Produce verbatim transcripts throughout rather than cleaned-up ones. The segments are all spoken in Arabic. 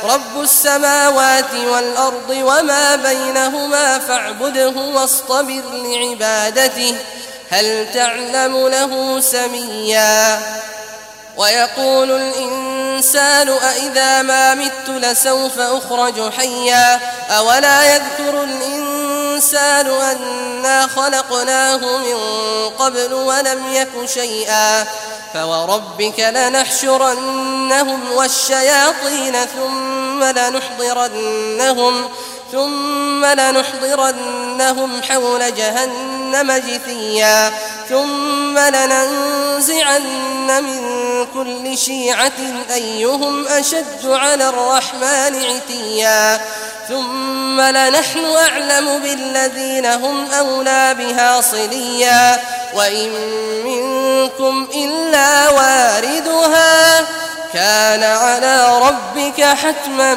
رب السماوات والأرض وما بينهما فاعبده واصطبر لعبادته هل تعلم له سميا ويقول الإنسان أإذا ما مت لسوف أخرج حيا أولا يذكر الإنسان أنا خلقناه من قبل ولم يك شيئا فوربك لنحشرنهم والشياطين ثم لنحضرنهم ثم لنحضرنهم حول جهنم جثيا ثم لننزعن من كل شيعة أيهم أشد على الرحمن عتيا ثم لنحن أعلم بالذين هم أولى بها صليا وإن منكم إلا واردها كان على ربك حتما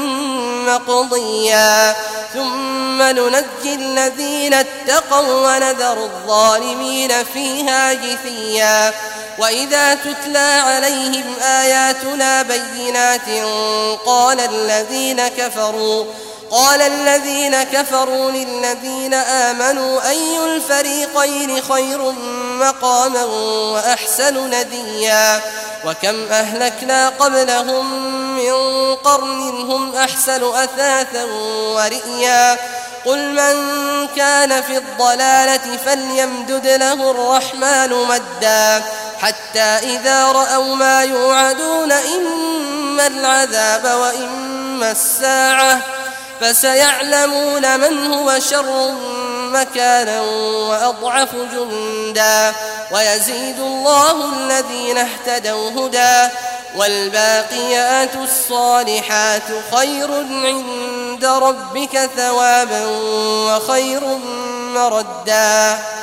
مقضيا ثم ننجي الذين اتقوا ونذر الظالمين فيها جثيا وإذا تتلى عليهم آياتنا بينات قال الذين كفروا قال الذين كفروا للذين آمنوا أي الفريقين خير مقاما وأحسن نديا وكم أهلكنا قبلهم من قرن هم أحسن أثاثا ورئيا قل من كان في الضلالة فليمدد له الرحمن مدا حتى إذا رأوا ما يوعدون إما العذاب وإما الساعة فسيعلمون من هو شر مكانا وأضعف جندا ويزيد الله الذين اهتدوا هدى والباقيات الصالحات خير عند ربك ثوابا وخير مردا.